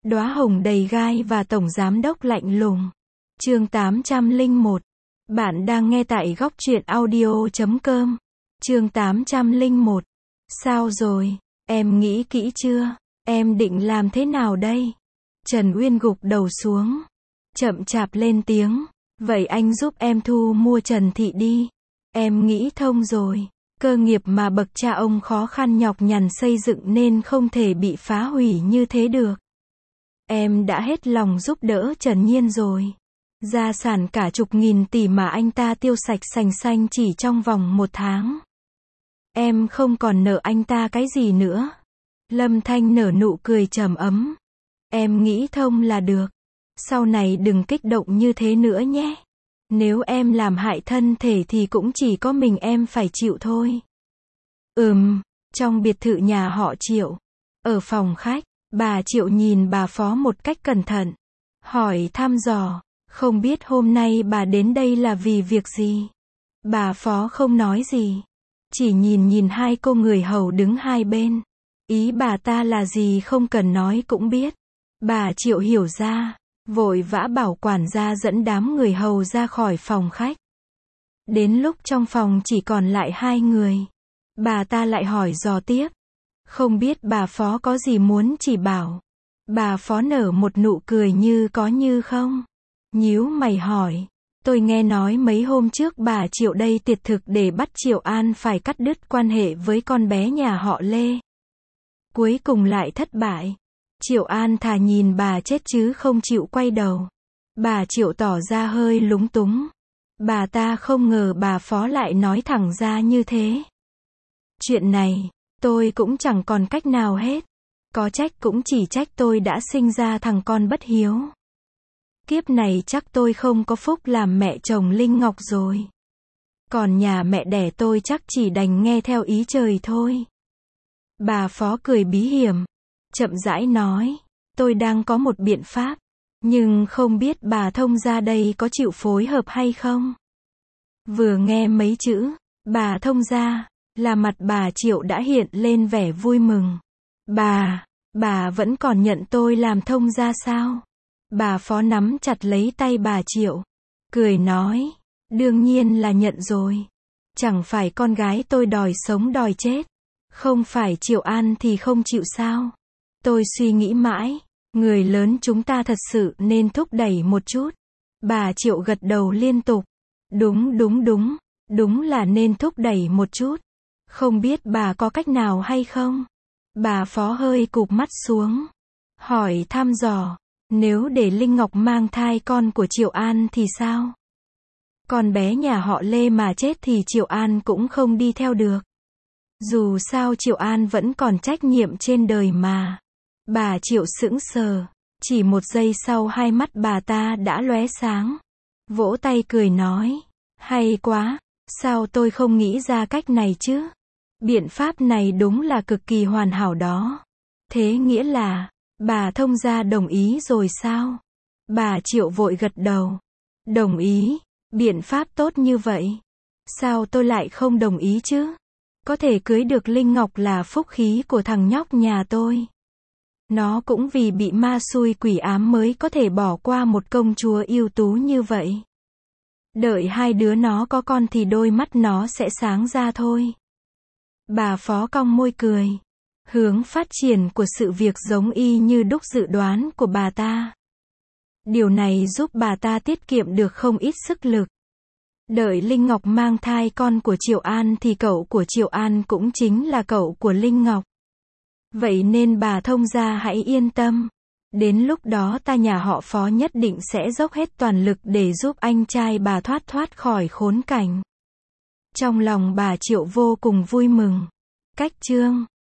Đóa hồng đầy gai và tổng giám đốc lạnh lùng. Chương 801. Bạn đang nghe tại góc truyện audio.com. Chương 801. Sao rồi, em nghĩ kỹ chưa? Em định làm thế nào đây? Trần Uyên gục đầu xuống, chậm chạp lên tiếng. Vậy anh giúp em thu mua Trần Thị đi. Em nghĩ thông rồi. Cơ nghiệp mà bậc cha ông khó khăn nhọc nhằn xây dựng nên không thể bị phá hủy như thế được. Em đã hết lòng giúp đỡ Trần Nhiên rồi. Gia sản cả chục nghìn tỷ mà anh ta tiêu sạch sành xanh chỉ trong vòng 1 tháng. Em không còn nợ anh ta cái gì nữa. Lâm Thanh nở nụ cười trầm ấm. Em nghĩ thông là được. Sau này đừng kích động như thế nữa nhé. Nếu em làm hại thân thể thì cũng chỉ có mình em phải chịu thôi. Trong biệt thự nhà họ Triệu. Ở phòng khách, bà Triệu nhìn bà Phó một cách cẩn thận. Hỏi thăm dò, không biết hôm nay bà đến đây là vì việc gì? Bà Phó không nói gì. Chỉ nhìn hai cô người hầu đứng hai bên. Ý bà ta là gì không cần nói cũng biết. Bà Triệu hiểu ra, vội vã bảo quản gia dẫn đám người hầu ra khỏi phòng khách. Đến lúc trong phòng chỉ còn lại 2 người, bà ta lại hỏi dò tiếp. Không biết bà Phó có gì muốn chỉ bảo. Bà Phó nở một nụ cười như có như không. Nhíu mày hỏi. Tôi nghe nói mấy hôm trước bà Triệu đây tiệt thực để bắt Triệu An phải cắt đứt quan hệ với con bé nhà họ Lê. Cuối cùng lại thất bại. Triệu An thà nhìn bà chết chứ không chịu quay đầu. Bà Triệu tỏ ra hơi lúng túng. Bà ta không ngờ bà Phó lại nói thẳng ra như thế. Chuyện này, tôi cũng chẳng còn cách nào hết. Có trách cũng chỉ trách tôi đã sinh ra thằng con bất hiếu. Kiếp này chắc tôi không có phúc làm mẹ chồng Linh Ngọc rồi. Còn nhà mẹ đẻ tôi chắc chỉ đành nghe theo ý trời thôi. Bà Phó cười bí hiểm, chậm rãi nói. Tôi đang có một biện pháp. Nhưng không biết bà thông gia đây có chịu phối hợp hay không? Vừa nghe mấy chữ, bà thông gia, là mặt bà Triệu đã hiện lên vẻ vui mừng. Bà vẫn còn nhận tôi làm thông gia sao? Bà Phó nắm chặt lấy tay bà Triệu, cười nói. Đương nhiên là nhận rồi. Chẳng phải con gái tôi đòi sống đòi chết. Không phải Triệu An thì không chịu sao? Tôi suy nghĩ mãi. Người lớn chúng ta thật sự nên thúc đẩy một chút. Bà Triệu gật đầu liên tục. Đúng. Đúng là nên thúc đẩy một chút. Không biết bà có cách nào hay không? Bà Phó hơi cụp mắt xuống. Hỏi thăm dò. Nếu để Linh Ngọc mang thai con của Triệu An thì sao? Con bé nhà họ Lê mà chết thì Triệu An cũng không đi theo được. Dù sao Triệu An vẫn còn trách nhiệm trên đời mà. Bà Triệu sững sờ. Chỉ 1 giây sau hai mắt bà ta đã lóe sáng. Vỗ tay cười nói. Hay quá. Sao tôi không nghĩ ra cách này chứ? Biện pháp này đúng là cực kỳ hoàn hảo đó. Thế nghĩa là, bà thông gia đồng ý rồi sao? Bà Triệu vội gật đầu. Đồng ý. Biện pháp tốt như vậy. Sao tôi lại không đồng ý chứ? Có thể cưới được Linh Ngọc là phúc khí của thằng nhóc nhà tôi. Nó cũng vì bị ma xui quỷ ám mới có thể bỏ qua một công chúa ưu tú như vậy. Đợi hai đứa nó có con thì đôi mắt nó sẽ sáng ra thôi. Bà Phó cong môi cười. Hướng phát triển của sự việc giống y như đúc dự đoán của bà ta. Điều này giúp bà ta tiết kiệm được không ít sức lực. Đợi Linh Ngọc mang thai con của Triệu An thì cậu của Triệu An cũng chính là cậu của Linh Ngọc. Vậy nên bà thông gia hãy yên tâm. Đến lúc đó ta nhà họ Phó nhất định sẽ dốc hết toàn lực để giúp anh trai bà thoát khỏi khốn cảnh. Trong lòng bà Triệu vô cùng vui mừng. Cách chương